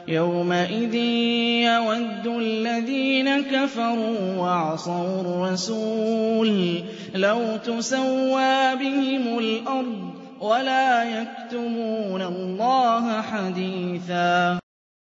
يَوْمَئِذٍ يَوَدُّ الَّذِينَ كَفَرُوا وَعَصَوُا الرَّسُولَ لَوْ تُسَوَّىٰ بِهِمُ الْأَرْضُ وَلَا يَكْتُمُونَ اللَّهَ حَدِيثًا.